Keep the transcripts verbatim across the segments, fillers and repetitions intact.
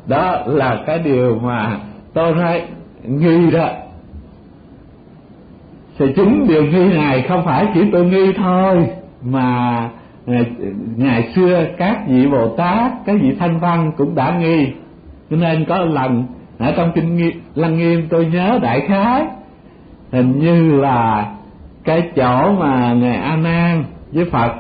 Đó là cái điều mà tôi nói nghi đó. Thì chính điều nghi này không phải chỉ tôi nghi thôi, mà ngày xưa các vị Bồ Tát, các vị Thanh Văn cũng đã nghi. Cho nên có lần ở trong kinh Lăng Nghiêm tôi nhớ đại khái, hình như là cái chỗ mà ngài A Nan với Phật,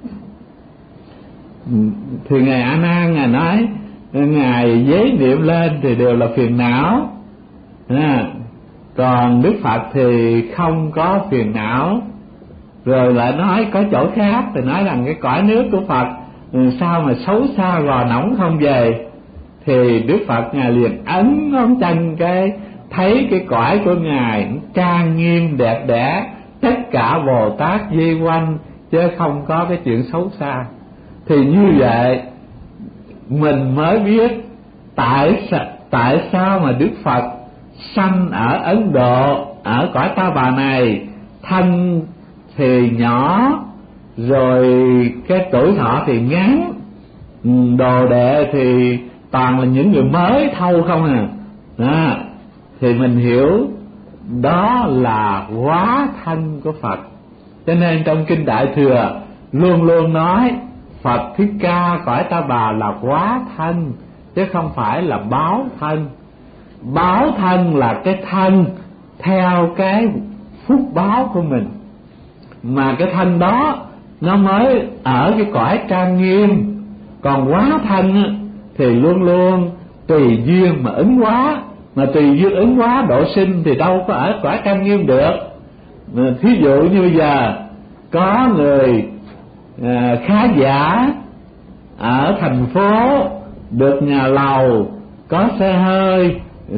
thì ngài A Nan ngài nói ngài giấy niệm lên thì đều là phiền não, à, còn Đức Phật thì không có phiền não. Rồi lại nói có chỗ khác thì nói rằng cái cõi nước của Phật sao mà xấu xa gò nóng không về. Thì Đức Phật ngài liền ấn ngón chân cái thấy cái cõi của ngài trang nghiêm đẹp đẽ, tất cả Bồ Tát vây quanh chứ không có cái chuyện xấu xa. Thì như vậy mình mới biết tại sao, tại sao mà Đức Phật sanh ở Ấn Độ, ở cõi Ta Bà này, thân thì nhỏ, rồi cái tuổi thọ thì ngắn, đồ đệ thì toàn là những người mới thâu không à. Đó, thì mình hiểu đó là hóa thân của Phật. Cho nên trong kinh Đại Thừa luôn luôn nói Phật Thích Ca cõi Ta Bà là hóa thân, chứ không phải là báo thân. Báo thân là cái thân theo cái phúc báo của mình, mà cái thân đó nó mới ở cái cõi trang nghiêm. Còn hóa thân thì luôn luôn tùy duyên mà ứng hóa, mà tùy duyên ứng hóa độ sinh thì đâu có ở cõi trang nghiêm được. Thí dụ như bây giờ có người à, khá giả ở thành phố, được nhà lầu, có xe hơi,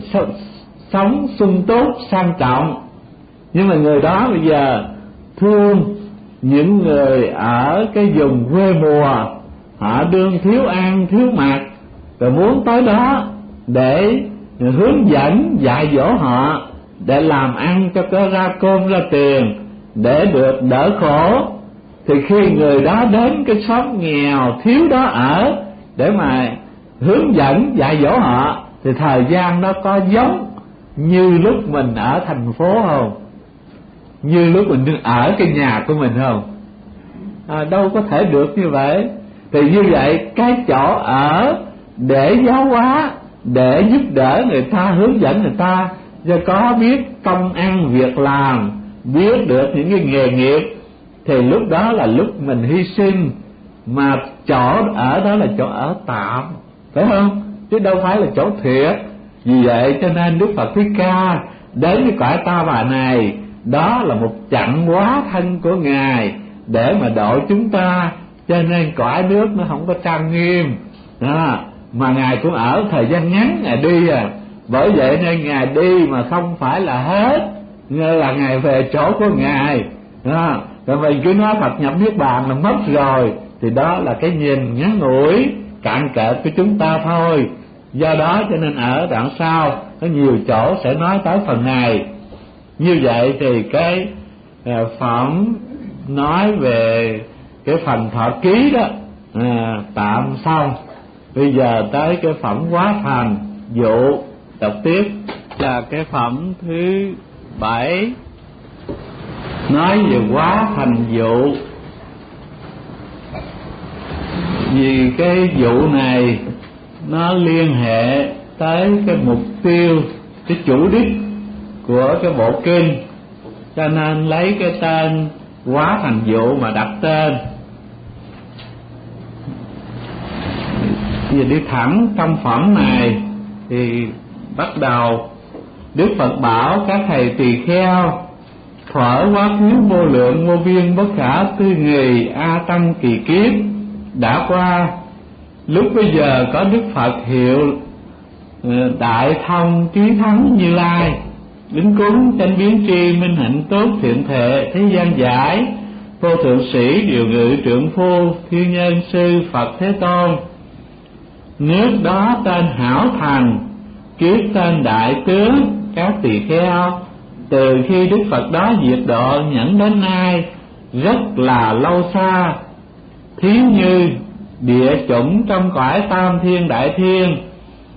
sống sung túc sang trọng, nhưng mà người đó bây giờ thương những người ở cái vùng quê mùa, họ đương thiếu ăn thiếu mặc, rồi muốn tới đó để hướng dẫn dạy dỗ họ, để làm ăn cho có ra cơm ra tiền, để được đỡ khổ. Thì khi người đó đến cái xóm nghèo thiếu đó ở để mà hướng dẫn dạy dỗ họ, thì thời gian đó có giống như lúc mình ở thành phố không? Như lúc mình ở cái nhà của mình không? À, đâu có thể được như vậy. Thì như vậy cái chỗ ở để giáo hóa, để giúp đỡ người ta, hướng dẫn người ta cho có biết công ăn việc làm, biết được những cái nghề nghiệp, thì lúc đó là lúc mình hy sinh. Mà chỗ ở đó là chỗ ở tạm, phải không? Chứ đâu phải là chỗ thiệt. Vì vậy cho nên Đức Phật Thích Ca đến cái cõi Ta Bà này, đó là một chặng hóa thân của ngài để mà độ chúng ta. Cho nên cõi nước nó không có trang nghiêm đó, mà ngài cũng ở thời gian ngắn ngài đi à. Bởi vậy nên ngài đi mà không phải là hết, như là ngài về chỗ của ngài đó. Rồi mình cứ nói Phật nhập Niết Bàn là mất rồi, thì đó là cái nhìn ngắn ngủi cạn kệ của chúng ta thôi. Do đó cho nên ở đoạn sau có nhiều chỗ sẽ nói tới phần này. Như vậy thì cái à, phẩm nói về cái phần thọ ký đó à, tạm xong. Bây giờ tới cái phẩm hóa thành dụ, đọc tiếp là cái phẩm thứ bảy, nói về hóa thành dụ. Vì cái vụ này nó liên hệ tới cái mục tiêu, cái chủ đích của cái bộ kinh, cho nên lấy cái tên hóa thành dụ mà đặt tên. Vì đi thẳng trong phẩm này thì bắt đầu Đức Phật bảo các thầy tỳ kheo: thuở quá khứ vô lượng vô biên bất khả tư nghì a tăng kỳ kiếp đã qua, lúc bây giờ có Đức Phật hiệu Đại Thông Trí Thắng Như Lai, lính cúng chánh biến tri minh hạnh tốt thiện thệ thế gian giải, vô thượng sĩ điều ngự trượng phu thiên nhân sư Phật Thế Tôn. Nước đó tên Hảo Thành, kiếp tên Đại Tướng. Các tỳ kheo, từ khi Đức Phật đó diệt độ nhẫn đến nay rất là lâu xa, thí như địa chủng trong cõi tam thiên đại thiên,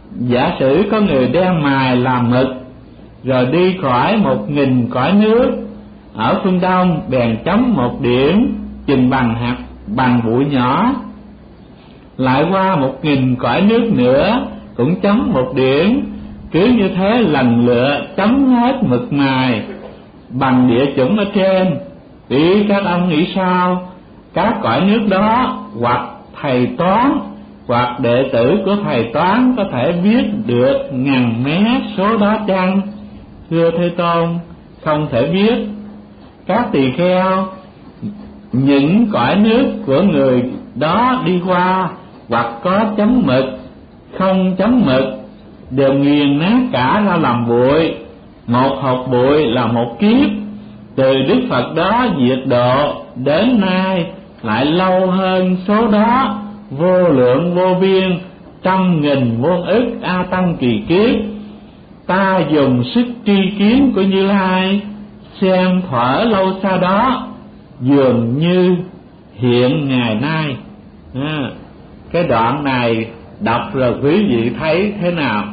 Giả sử có người đem mài làm mực, rồi đi khỏi một nghìn cõi nước ở phương Đông, bèn chấm một điểm chừng bằng hạt bằng bụi nhỏ. Lại qua một nghìn cõi nước nữa cũng chấm một điểm. Cứ như thế lần lượt chấm hết mực mài bằng địa chủng ở trên. Thì các ông nghĩ sao? Các cõi nước đó hoặc thầy toán hoặc đệ tử của thầy toán có thể viết được ngàn mé số đó chăng? Thưa Thế Tôn, không thể biết. Các tỳ kheo, những cõi nước của người đó đi qua hoặc có chấm mực, không chấm mực, đều nghiền nát cả ra làm bụi. Một hột bụi là một kiếp. Từ Đức Phật đó diệt độ đến nay lại lâu hơn số đó vô lượng vô biên, trăm nghìn muôn ức a tăng kỳ kiếp. Ta dùng sức tri kiến của Như Lai xem thuở lâu xa đó dường như hiện ngày nay. À, cái đoạn này đọc rồi quý vị thấy thế nào?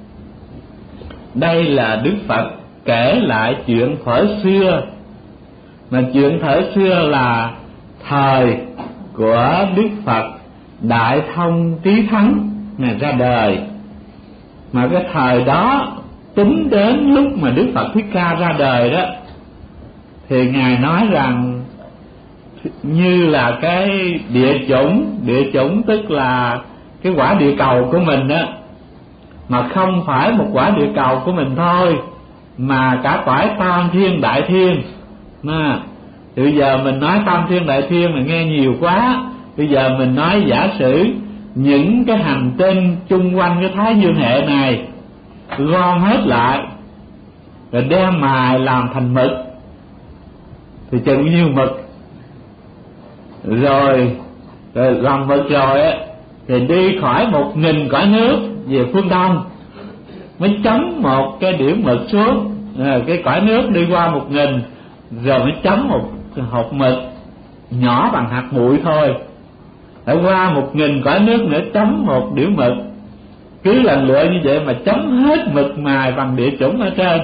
Đây là Đức Phật kể lại chuyện thuở xưa, mà chuyện thuở xưa là thời của Đức Phật Đại Thông Trí Thắng Ngài ra đời. Mà cái thời đó tính đến lúc mà Đức Phật Thích Ca ra đời đó, thì Ngài nói rằng như là cái địa chủng, địa chủng tức là cái quả địa cầu của mình đó, mà không phải một quả địa cầu của mình thôi, mà cả cõi tam thiên đại thiên. Mà bây giờ mình nói tam thiên đại thiên mà nghe nhiều quá. Bây giờ mình nói giả sử những cái hành tinh chung quanh cái Thái Dương hệ này gom hết lại rồi đem mài làm thành mực, thì chừng nhiêu mực. Rồi, rồi làm mực rồi á, thì đi khỏi một nghìn cõi nước về phương Đông mới chấm một cái điểm mực xuống. À, cái cõi nước đi qua một nghìn rồi mới chấm một hột mực nhỏ bằng hạt bụi thôi. Lại qua một nghìn cõi nước nữa chấm một điểm mực. Cứ lần lượt như vậy mà chấm hết mực mài bằng địa chủng ở trên.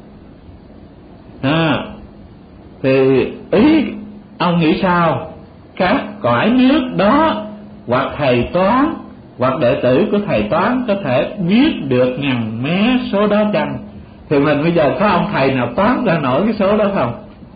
À, thì ý ông nghĩ sao? Các cõi nước đó hoặc thầy toán hoặc đệ tử của thầy toán có thể viết được ngàn mé số đó chăng? Thì mình bây giờ có ông thầy nào toán ra nổi cái số đó không?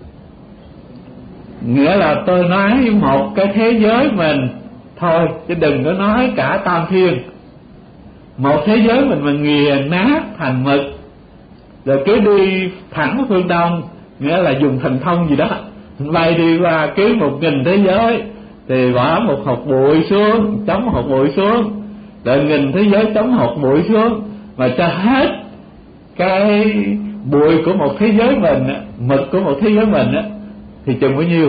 Nghĩa là tôi nói một cái thế giới mình thôi, chứ đừng có nói cả tam thiên. Một thế giới mình mà nghiền nát thành mực, rồi cứ đi thẳng phương Đông, nghĩa là dùng thần thông gì đó bay đi qua cứ một nghìn thế giới, thì bỏ một hột bụi xuống, chấm hột bụi xuống, rồi nghìn thế giới chấm hột bụi xuống, mà cho hết cái bụi của một thế giới mình, mực của một thế giới mình á, thì chừng bao nhiêu?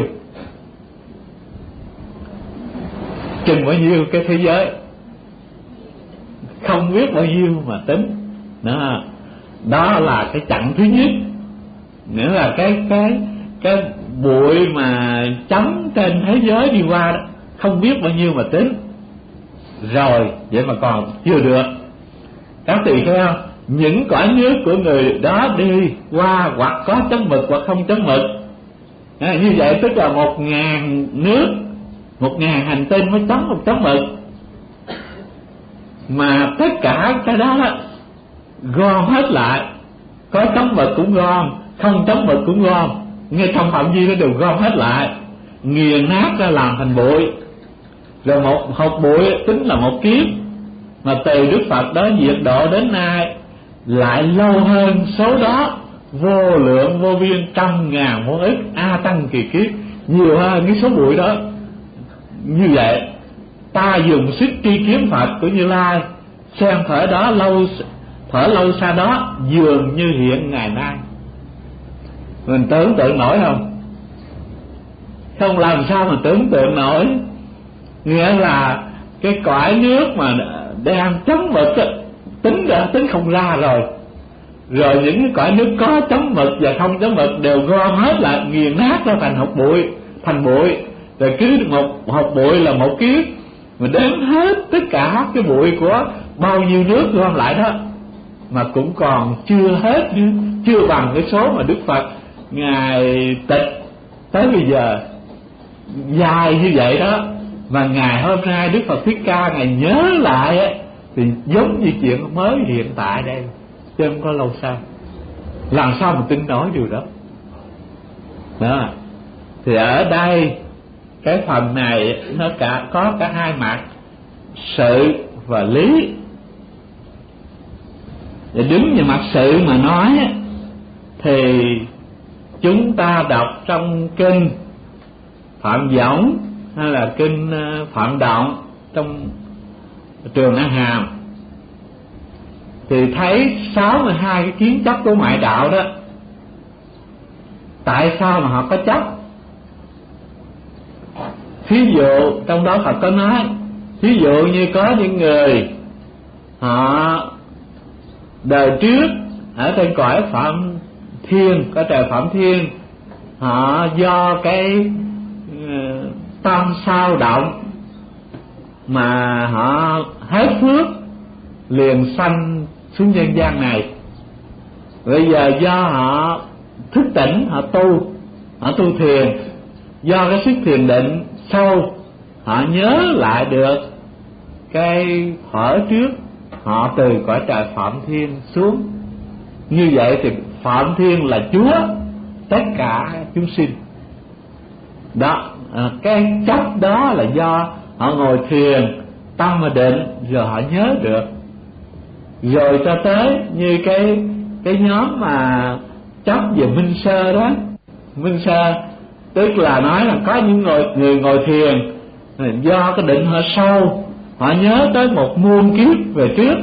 Chừng bao nhiêu cái thế giới? Không biết bao nhiêu mà tính. Đó, đó là cái chặng thứ nhất. Nghĩa là cái cái cái bụi mà chấm trên thế giới đi qua đó, không biết bao nhiêu mà tính. Rồi vậy mà còn chưa được. Các tỳ kheo, những cõi nước của người đó đi qua hoặc có chấm mực hoặc không chấm mực. À, như vậy tức là một ngàn nước, một ngàn hành tinh mới chấm một chấm mực. Mà tất cả cái đó, đó gom hết lại, có chấm mực cũng gom, không chấm mực cũng gom, ngay trong phạm vi nó đều gom hết lại, nghiền nát ra làm thành bụi. Rồi một hột bụi tính là một kiếp, mà từ Đức Phật đó diệt độ đến nay lại lâu hơn số đó vô lượng vô biên, trăm ngàn muôn ức a tăng kỳ kiếp, nhiều hơn cái số bụi đó. Như vậy ta dùng sức tri kiến Phật của Như Lai xem thở đó lâu thở lâu xa đó dường như hiện ngày nay. Mình tưởng tượng nổi không? Không làm sao mà tưởng tượng nổi. Nghĩa là cái cõi nước mà đang chấm mực tính đã tính không ra rồi. Rồi những cái cõi nước có chấm mực và không chấm mực đều gom hết lại, nghiền nát ra thành hột bụi, thành bụi. Rồi cứ một hột bụi là một kiếp, mà đếm hết tất cả cái bụi của bao nhiêu nước gom lại đó mà cũng còn chưa hết, chưa bằng cái số mà Đức Phật Ngài tịch tới bây giờ, dài như vậy đó. Mà ngày hôm nay Đức Phật Thích Ca Ngài nhớ lại ấy, thì giống như chuyện mới hiện tại đây, chứ không có lâu sau. Làm sao mà tin nổi điều đó? Đó. Thì ở đây cái phần này nó cả có cả hai mặt, sự và lý. Để đứng về mặt sự mà nói thì chúng ta đọc trong kinh Phạm Võng hay là kinh Phạm Động trong Trường A Hàm thì thấy sáu mươi hai cái kiến chấp của ngoại đạo đó. Tại sao mà họ có chấp? Thí dụ trong đó Phật có nói, thí dụ như có những người họ đời trước ở trên cõi Phạm Thiên, có trời Phạm Thiên, họ do cái uh, tâm sao động mà họ hết phước liền sanh xuống nhân gian này. Bây giờ do họ thức tỉnh, họ tu, họ tu thiền, do cái sức thiền định sâu, họ nhớ lại được cái thuở trước họ từ cõi trời Phạm Thiên xuống. Như vậy thì Phạm Thiên là Chúa tất cả chúng sinh đó. À, cái chấp đó là do họ ngồi thiền tâm mà định, rồi họ nhớ được. Rồi cho tới như cái cái nhóm mà chấp về minh sơ đó, minh sơ tức là nói là có những người, người ngồi thiền do cái định họ sâu, họ nhớ tới một muôn kiếp về trước,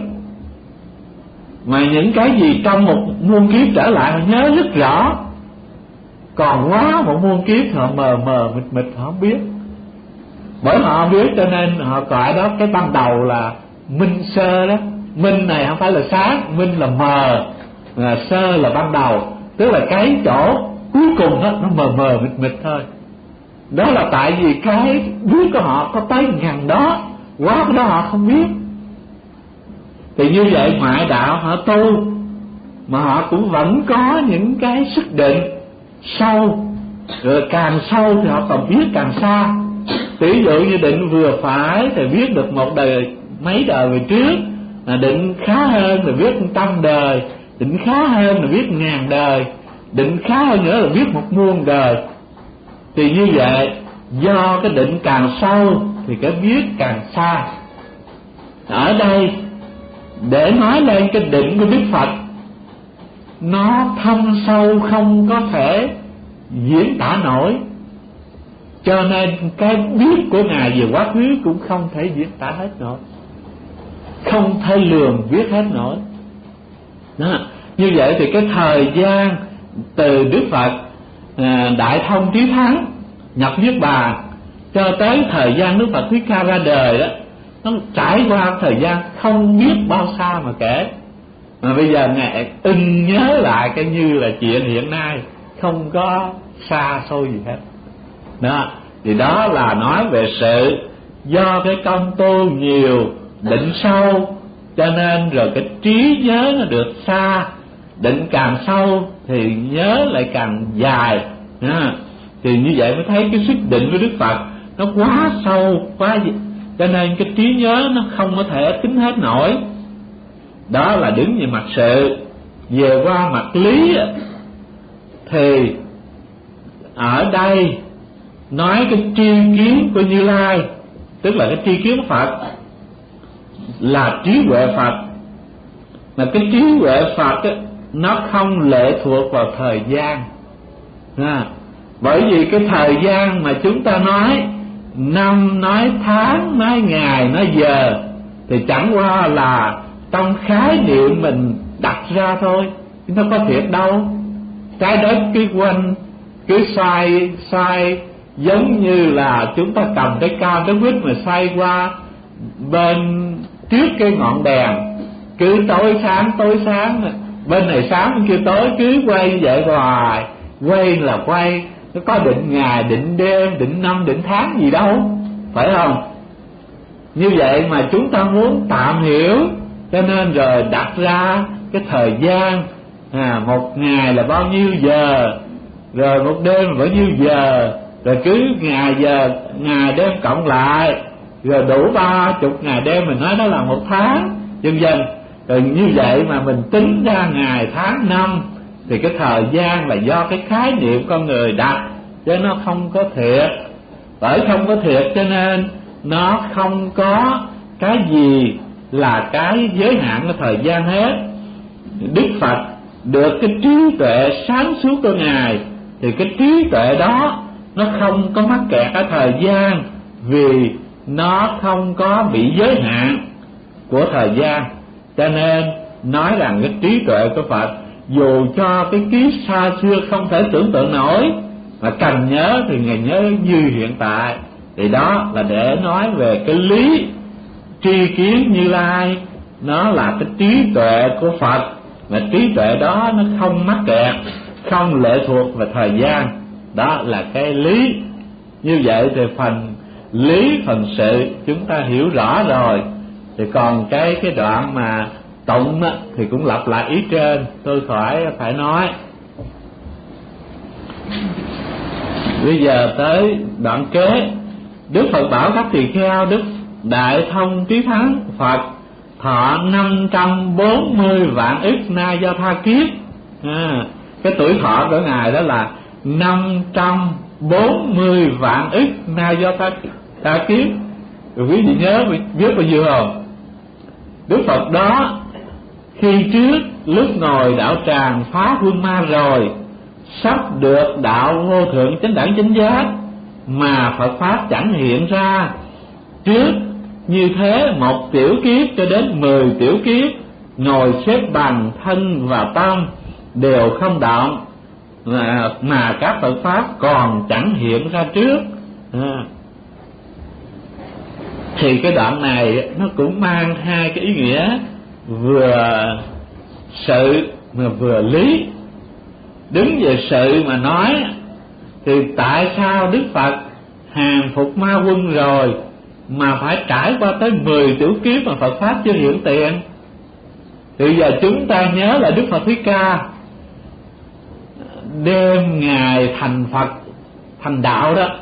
mà những cái gì trong một muôn kiếp trở lại họ nhớ rất rõ, còn quá một muôn kiếp họ mờ mờ mịt mịt họ không biết. Bởi họ không biết cho nên họ gọi đó cái ban đầu là minh sơ đó. Minh này không phải là sáng, minh là mờ, là sơ là ban đầu, tức là cái chỗ cuối cùng đó nó mờ mờ mịt mịt thôi. Đó là tại vì cái biết của họ có tới ngàn đó, quá cái đó họ không biết. Thì như vậy ngoại đạo họ tu mà họ cũng vẫn có những cái sức định sâu, rồi càng sâu thì họ còn biết càng xa. Ví dụ như định vừa phải thì biết được một đời mấy đời về trước, là định khá hơn thì biết trăm đời, định khá hơn là biết ngàn đời, định khá hơn nữa là biết một muôn đời. Thì như vậy do cái định càng sâu thì cái biết càng xa. Ở đây để nói lên cái định của Đức Phật, nó thâm sâu không có thể diễn tả nổi, cho nên cái biết của Ngài về quá khứ cũng không thể diễn tả hết nổi, không thể lường biết hết nổi đó. Như vậy thì cái thời gian từ Đức Phật à, Đại Thông Trí Thắng nhập Niết Bàn cho tới thời gian Đức Phật Thích Ca ra đời đó, nó trải qua thời gian không biết bao xa mà kể. Mà bây giờ Ngài in nhớ lại cái như là chuyện hiện nay, không có xa xôi gì hết đó. Thì đó là nói về sự do cái công tu nhiều, định sâu, cho nên rồi cái trí nhớ nó được xa. Định càng sâu thì nhớ lại càng dài đó. Thì như vậy mới thấy cái sức định của Đức Phật nó quá sâu, quá, cho nên cái trí nhớ nó không có thể tính hết nổi. Đó là đứng về mặt sự. Về qua mặt lý thì ở đây nói cái tri kiến của Như Lai, tức là cái tri kiến của Phật là trí huệ Phật. Mà cái trí huệ Phật ấy, nó không lệ thuộc vào thời gian à, bởi vì cái thời gian mà chúng ta nói năm, nói tháng, nói ngày, nói giờ thì chẳng qua là trong khái niệm mình đặt ra thôi, chứ nó có thiệt đâu. Trái đất cứ quanh cứ xoay xoay giống như là chúng ta cầm cái cao cái quýt mà xoay qua bên trước cái ngọn đèn, cứ tối sáng tối sáng, bên này sáng bên kia tối, cứ quay như vậy hoài. Quay là quay, nó có định ngày, định đêm, định năm, định tháng gì đâu, phải không? Như vậy mà chúng ta muốn tạm hiểu cho nên rồi đặt ra cái thời gian, à, một ngày là bao nhiêu giờ, rồi một đêm là bao nhiêu giờ, rồi cứ ngày giờ ngày đêm cộng lại rồi đủ ba chục ngày đêm, mình nói đó là một tháng, vân vân. Rồi như vậy mà mình tính ra ngày tháng năm thì cái thời gian là do cái khái niệm con người đặt, chứ nó không có thiệt. Bởi không có thiệt cho nên nó không có cái gì là cái giới hạn của thời gian hết. Đức Phật được cái trí tuệ sáng suốt của Ngài, thì cái trí tuệ đó nó không có mắc kẹt ở thời gian, vì nó không có bị giới hạn của thời gian. Cho nên nói rằng cái trí tuệ của Phật, dù cho cái kiếp xa xưa không thể tưởng tượng nổi, mà cần nhớ thì Ngài nhớ như hiện tại. Thì đó là để nói về cái lý tri kiến Như Lai, nó là cái trí tuệ của Phật, mà trí tuệ đó nó không mắc kẹt, không lệ thuộc vào thời gian. Đó là cái lý. Như vậy thì phần lý, phần sự chúng ta hiểu rõ rồi. Thì còn cái cái đoạn mà tụng á, thì cũng lặp lại ý trên, tôi khỏi phải nói. Bây giờ tới đoạn kế. Đức Phật bảo các tỳ kheo: Đức Đại Thông Trí Thắng Phật thọ năm trăm bốn mươi vạn ức na do tha kiếp. À, cái tuổi thọ của Ngài đó là năm trăm bốn mươi vạn ức na do tha, tha kiếp. Rồi quý vị nhớ biết bao nhiêu không? Đức Phật đó khi trước lúc ngồi đạo tràng phá vương ma rồi, sắp được đạo vô thượng chánh đẳng chánh giác, mà Phật pháp chẳng hiện ra. Trước như thế một tiểu kiếp cho đến mười tiểu kiếp, ngồi xếp bằng thân và tâm đều không động, mà, mà các Phật pháp còn chẳng hiện ra trước. À, thì cái đoạn này nó cũng mang hai cái ý nghĩa, vừa sự mà vừa lý. Đứng về sự mà nói thì tại sao Đức Phật hàng phục ma quân rồi mà phải trải qua tới mười tiểu kiếp mà Phật pháp chưa hiện tiền? Thì giờ chúng ta nhớ là Đức Phật Thích Ca đêm Ngài thành Phật, thành đạo đó,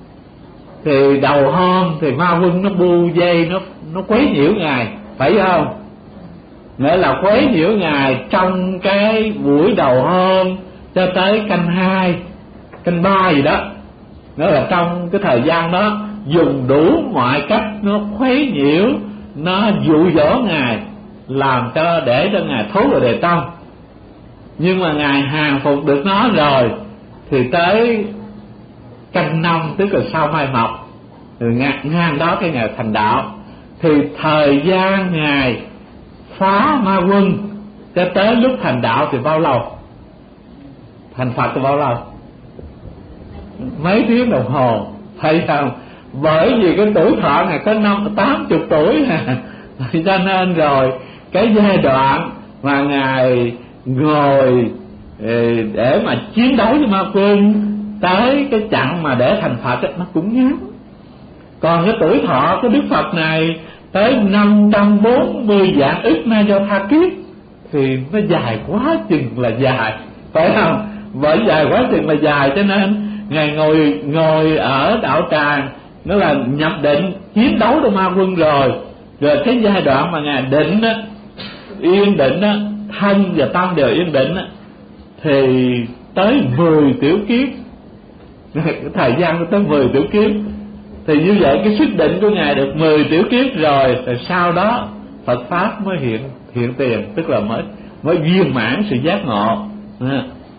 thì đầu hôm thì ma quân nó bu dây, nó nó quấy nhiễu Ngài, phải không? Nghĩa là quấy nhiễu Ngài trong cái buổi đầu hôm cho tới canh hai, canh ba gì đó. Nghĩa là trong cái thời gian đó dùng đủ mọi cách nó khuấy nhiễu, nó dụ dỗ Ngài, làm cho để cho Ngài thấu vào đề tâm. Nhưng mà Ngài hàng phục được nó rồi thì tới canh năm, tức là sau mai mọc, rồi ngang, ngang đó cái Ngài thành đạo. Thì thời gian Ngài phá ma quân cho tới lúc thành đạo thì bao lâu? Thành Phật thì bao lâu? Mấy tiếng đồng hồ, thấy không? Bởi vì cái tuổi thọ này có năm tám chục tuổi nè. Cho nên rồi cái giai đoạn mà Ngài ngồi để mà chiến đấu với ma quân tới cái chặng mà để thành Phật ấy, nó cũng ngắn. Còn cái tuổi thọ của Đức Phật này tới năm trăm bốn mươi vạn ức na do tha kiếp thì nó dài quá chừng là dài, phải không? Bởi dài quá chừng là dài cho nên Ngài ngồi ngồi ở đạo tràng, nó là nhập định chiến đấu với ma quân rồi. Rồi cái giai đoạn mà Ngài định á, yên định á, thân và tâm đều yên định á, thì tới mười tiểu kiếp, thời gian nó tới mười tiểu kiếp. Thì như vậy cái sức định của Ngài được mười tiểu kiếp rồi, rồi sau đó Phật pháp mới hiện hiện tiền, tức là mới mới viên mãn sự giác ngộ. À,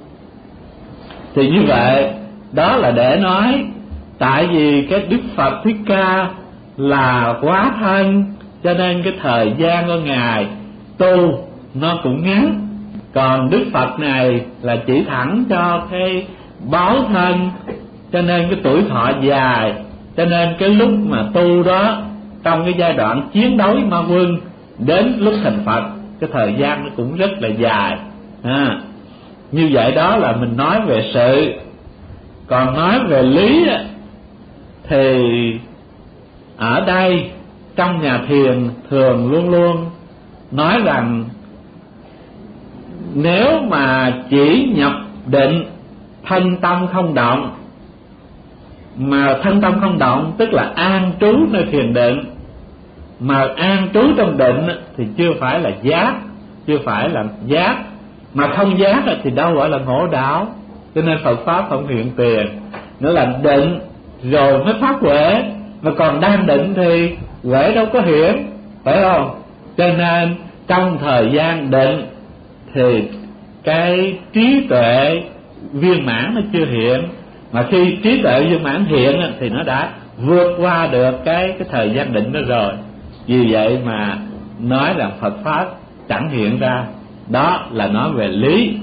thì như vậy đó là để nói tại vì cái Đức Phật Thích Ca là quá thân, cho nên cái thời gian của Ngài tu nó cũng ngắn. Còn Đức Phật này là chỉ thẳng cho cái báo thân, cho nên cái tuổi thọ dài. Cho nên cái lúc mà tu đó, trong cái giai đoạn chiến đấu với ma quân đến lúc thành Phật, cái thời gian nó cũng rất là dài. À, như vậy đó là mình nói về sự. Còn nói về lý thì ở đây trong nhà thiền thường luôn luôn nói rằng nếu mà chỉ nhập định thân tâm không động, mà thân tâm không động tức là an trú nơi thiền định, mà an trú trong định thì chưa phải là giác, chưa phải là giác, mà không giác thì đâu gọi là ngộ đạo. Cho nên Phật pháp không hiện tiền, nữa là định rồi mới phát huệ, mà còn đang định thì huệ đâu có hiện, phải không? Cho nên trong thời gian định thì cái trí tuệ viên mãn nó chưa hiện, mà khi trí tuệ viên mãn hiện thì nó đã vượt qua được cái cái thời gian định đó rồi. Vì vậy mà nói rằng Phật pháp chẳng hiện ra, đó là nói về lý.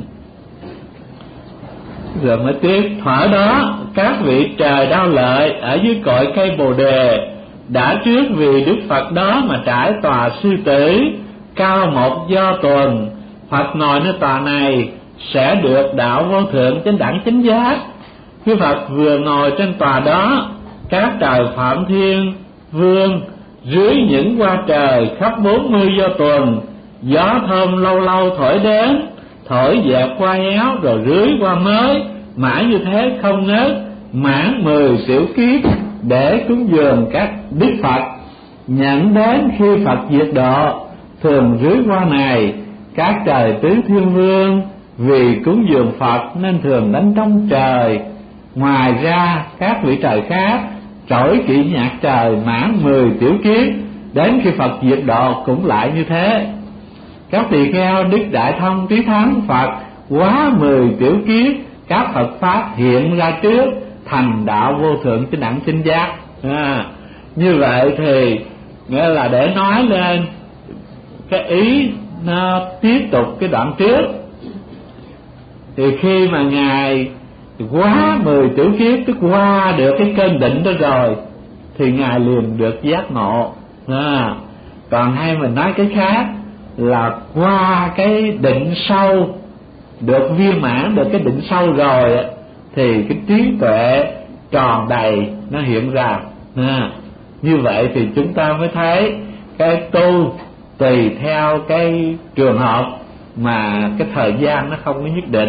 Rồi mới tiếp: thuở đó các vị trời Đao Lợi ở dưới cội cây Bồ Đề đã trước vì Đức Phật đó mà trải tòa sư tử cao một do tuần. Phật ngồi nơi tòa này sẽ được đạo vô thượng chánh đẳng chánh giác. Khi Phật vừa ngồi trên tòa đó, các trời Phạm Thiên Vương dưới những hoa trời khắp bốn mươi do tuần, gió thơm lâu lâu thổi đến, thổi dẹp qua héo rồi rưới qua mới, mãi như thế không ngớt, mãn mười tiểu kiếp để cúng dường các Đức Phật. Nhận đến khi Phật diệt độ, thường rưới qua này, các trời tứ thiên vương vì cúng dường Phật nên thường đánh trống trời. Ngoài ra các vị trời khác trỗi kỵ nhạc trời mãn mười tiểu kiếp, đến khi Phật diệt độ cũng lại như thế. Các tỳ kheo Đức Đại Thông Trí Thắng Phật quá mười tiểu kiếp, các Phật pháp hiện ra trước, thành đạo vô thượng chánh đẳng chánh giác. À, như vậy thì nghĩa là để nói lên cái ý nó tiếp tục cái đoạn trước. Thì khi mà ngài quá mười tiểu kiếp, tức qua được cái cơn định đó rồi, thì ngài liền được giác ngộ. À, còn hay mình nói cái khác là qua cái định sâu, được viên mãn được cái định sâu rồi, thì cái trí tuệ tròn đầy nó hiện ra. À, như vậy thì chúng ta mới thấy cái tu tùy theo cái trường hợp mà cái thời gian nó không có nhất định.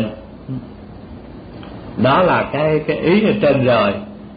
Đó là cái cái ý ở trên rồi.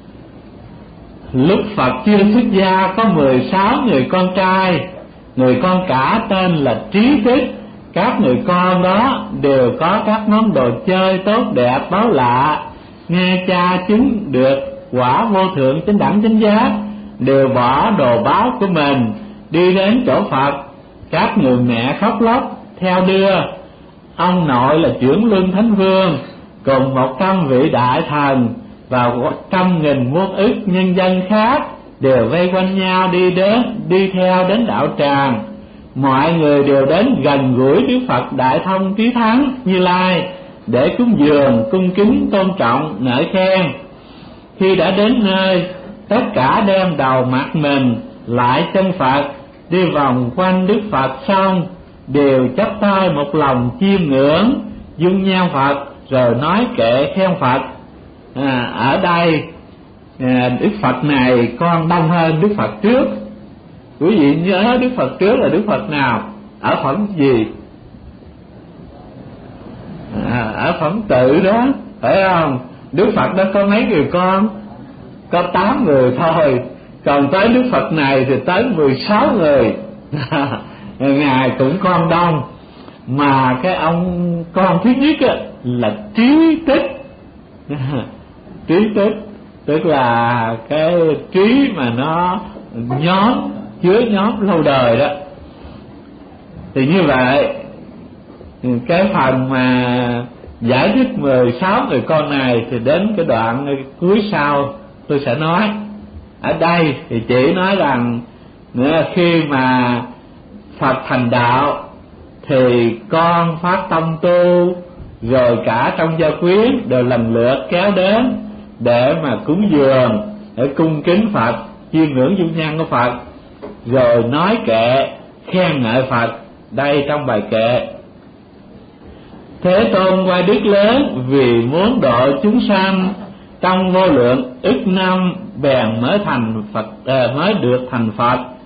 Lúc Phật chưa xuất gia có mười sáu người con trai, người con cả tên là Trí Thích. Các người con đó đều có các món đồ chơi tốt đẹp báo lạ. Nghe cha chứng được quả vô thượng chánh đẳng chánh giác, đều bỏ đồ báo của mình đi đến chỗ Phật. Các người mẹ khóc lóc theo đưa. Ông nội là Chuyển Luân Thánh Vương cùng một trăm vị đại thần và trăm nghìn muôn ức nhân dân khác đều vây quanh nhau đi đến đi theo đến đạo tràng. Mọi người đều đến gần gũi Đức Phật Đại Thông Trí Thắng Như Lai để cúng dường, cung kính, tôn trọng, ngợi khen. Khi đã đến nơi, tất cả đem đầu mặt mình lại chân Phật, đi vòng quanh Đức Phật xong, đều chắp tay một lòng chiêm ngưỡng, dung nhan Phật, rồi nói kệ khen Phật. À, ở đây à, Đức Phật này con đông hơn Đức Phật trước. Quý vị nhớ Đức Phật trước là Đức Phật nào? Ở phẩm gì? À, ở phẩm tự đó, phải không? Đức Phật đó có mấy người con? Có tám người thôi. Còn tới Đức Phật này thì tới mười sáu người. Ngài cũng con đông. Mà cái ông con thứ nhất á, là Trí Tích. Trí Tích tức là cái trí mà nó nhóm, chứa nhóm lâu đời đó. Thì như vậy, cái phần mà giải thích mười sáu người con này thì đến cái đoạn cuối sau tôi sẽ nói. Ở đây thì chỉ nói rằng khi mà Phật thành đạo thì con phát tâm tu, rồi cả trong gia quyến đều lần lượt kéo đến để mà cúng dường, để cung kính Phật, chiêm ngưỡng dung nhan của Phật, rồi nói kệ khen ngợi Phật. Đây trong bài kệ: Thế Tôn qua đức lớn vì muốn độ chúng sanh, trong vô lượng ức năm bèn mới thành Phật, à, mới được thành Phật.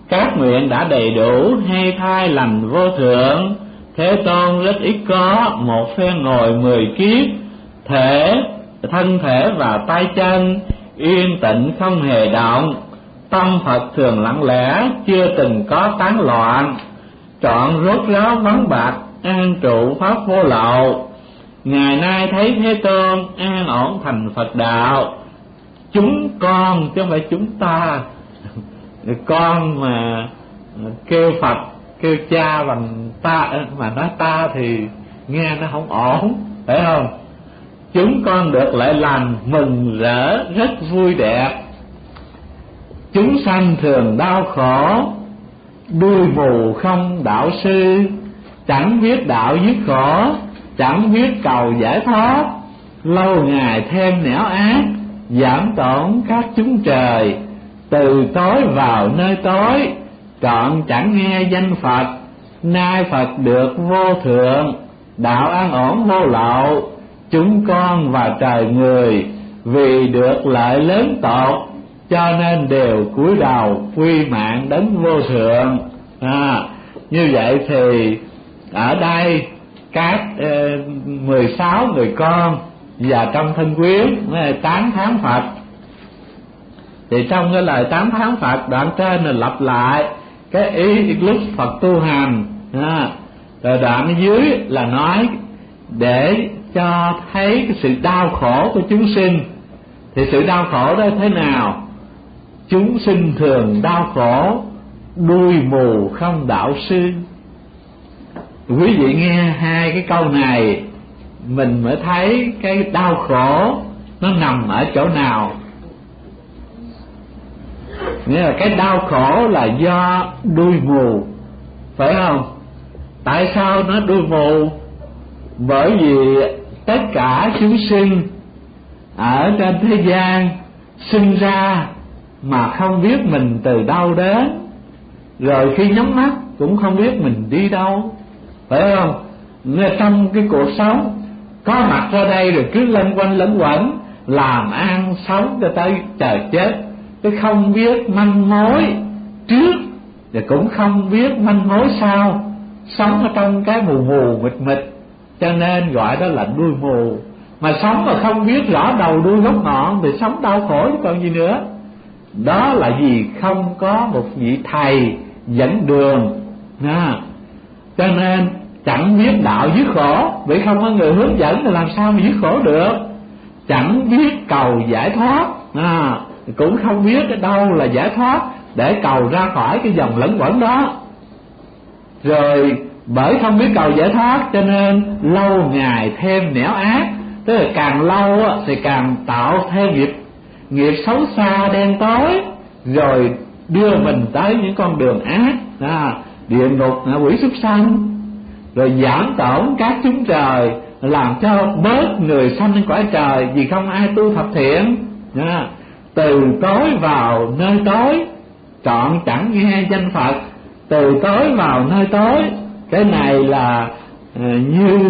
các nguyện đã đầy đủ, hay thai lành vô thượng. Thế Tôn rất ít có, một phen ngồi mười kiếp, thể thân thể và tay chân yên tĩnh không hề động. Tâm Phật thường lặng lẽ, chưa từng có tán loạn. Trọn rốt ráo vắng bạc, an trụ pháp vô lậu. Ngày nay thấy Thế Tôn an ổn thành Phật đạo. Chúng con chứ không phải chúng ta. Con mà kêu Phật, kêu cha bằng ta, mà nói ta thì nghe nó không ổn, phải không? Chúng con được lợi lành, mừng rỡ, rất vui đẹp. Chúng sanh thường đau khổ, đuôi mù không đạo sư. Chẳng biết đạo dứt khổ, chẳng biết cầu giải thoát. Lâu ngày thêm nẻo ác, giảm tổn các chúng trời. Từ tối vào nơi tối, trọn chẳng nghe danh Phật. Nay Phật được vô thượng, đạo an ổn vô lậu. Chúng con và trời người, vì được lợi lớn tột, cho nên đều cúi đầu quy mạng đến vô thượng. À, như vậy thì ở đây các eh, mười sáu người con và trong thân quyến tán thán Phật. Thì trong cái lời tán thán Phật đoạn trên là lặp lại cái ý lúc Phật tu hành. À, rồi đoạn dưới là nói để cho thấy cái sự đau khổ của chúng sinh. Thì sự đau khổ đó thế nào? Chúng sinh thường đau khổ, đuôi mù không đạo sư. Quý vị nghe hai cái câu này, mình mới thấy cái đau khổ nó nằm ở chỗ nào. Nghĩa là cái đau khổ là do đuôi mù, phải không? Tại sao nó đuôi mù? Bởi vì tất cả chúng sinh ở trên thế gian sinh ra mà không biết mình từ đâu đến, rồi khi nhắm mắt cũng không biết mình đi đâu, phải không? Nên trong cái cuộc sống có mặt ra đây rồi cứ lân quanh lẫn quẩn, làm ăn sống cho tới trời chết, tôi không biết manh mối trước và cũng không biết manh mối sau, sống ở trong cái mù mù mịt mịt, cho nên gọi đó là đuôi mù. Mà sống mà không biết rõ đầu đuôi gốc ngọn thì sống đau khổ chứ còn gì nữa. Đó là vì không có một vị thầy dẫn đường. À, cho nên chẳng biết đạo dứt khổ, vì không có người hướng dẫn thì làm sao mà dứt khổ được. Chẳng biết cầu giải thoát, à, cũng không biết ở đâu là giải thoát để cầu ra khỏi cái dòng lẫn quẩn đó. Rồi bởi không biết cầu giải thoát cho nên lâu ngày thêm nẻo ác. Tức là càng lâu thì càng tạo thêm nghiệp nghiệp xấu xa đen tối, rồi đưa mình tới những con đường ác, à, địa ngục, quỷ súc sanh, rồi giảm tổn các chúng trời, làm cho bớt người sanh lên cõi trời vì không ai tu thập thiện. À, từ tối vào nơi tối, trọn chẳng nghe danh Phật. Từ tối vào nơi tối, cái này là uh, như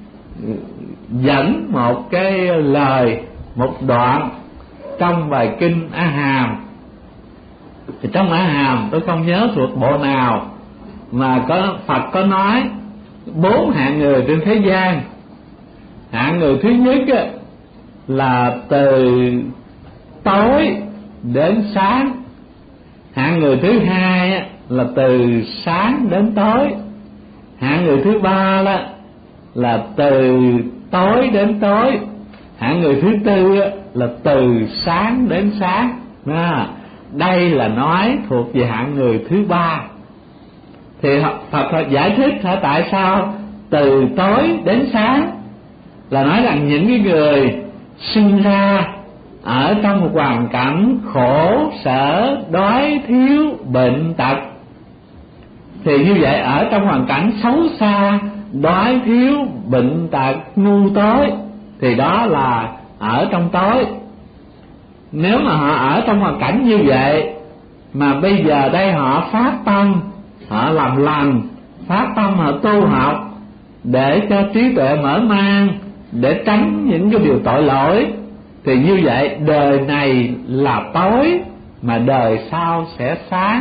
dẫn một cái lời, một đoạn trong bài kinh A Hàm. Thì trong A Hàm tôi không nhớ thuộc bộ nào mà có Phật có nói bốn hạng người trên thế gian. Hạng người thứ nhất á, là từ tối đến sáng. Hạng người thứ hai á, là từ sáng đến tối. Hạng người thứ ba đó là từ tối đến tối. Hạng người thứ tư á, là từ sáng đến sáng. À, đây là nói thuộc về hạng người thứ ba. Thì Phật, Phật giải thích hả, tại sao từ tối đến sáng, là nói rằng những cái người sinh ra ở trong một hoàn cảnh khổ sở, đói thiếu, bệnh tật, thì như vậy ở trong hoàn cảnh xấu xa, đói thiếu, bệnh tật, ngu tối, thì đó là ở trong tối. Nếu mà họ ở trong hoàn cảnh như vậy mà bây giờ đây họ phát tâm, họ làm lành, phát tâm họ tu học để cho trí tuệ mở mang, để tránh những cái điều tội lỗi, thì như vậy đời này là tối mà đời sau sẽ sáng.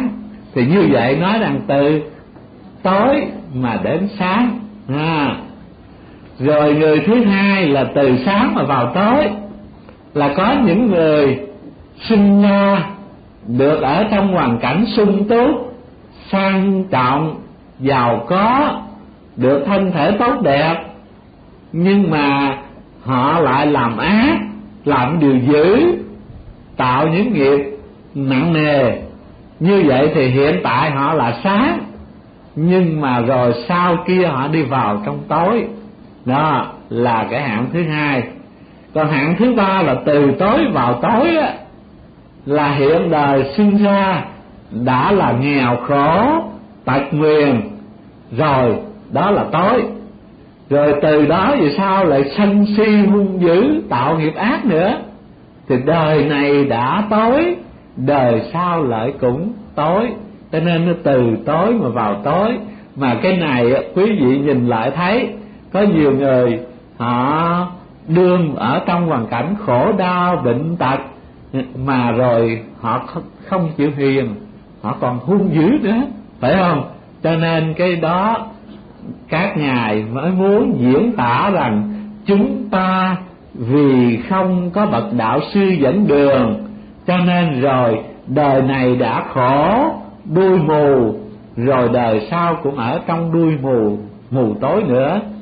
Thì như vậy nói rằng từ tối mà đến sáng. À, rồi người thứ hai là từ sáng mà vào tối, là có những người sinh ra được ở trong hoàn cảnh sung túc, sang trọng, giàu có, được thân thể tốt đẹp, nhưng mà họ lại làm ác, làm điều dữ, tạo những nghiệp nặng nề. Như vậy thì hiện tại họ là sáng, nhưng mà rồi sau kia họ đi vào trong tối. Đó là cái hạng thứ hai. Còn hạng thứ ba là từ tối vào tối á, là hiện đời sinh ra đã là nghèo khổ, tật nguyền, rồi đó là tối. Rồi từ đó về sau lại sân si hung dữ, tạo nghiệp ác nữa, thì đời này đã tối, đời sau lại cũng tối. Cho nên nó từ tối mà vào tối. Mà cái này quý vị nhìn lại thấy có nhiều người họ đương ở trong hoàn cảnh khổ đau bệnh tật, mà rồi họ không chịu hiền, họ còn hung dữ nữa, phải không? Cho nên cái đó các ngài mới muốn diễn tả rằng chúng ta vì không có bậc đạo sư dẫn đường, cho nên rồi đời này đã khổ, đuôi mù, rồi đời sau cũng ở trong đuôi mù, mù tối nữa.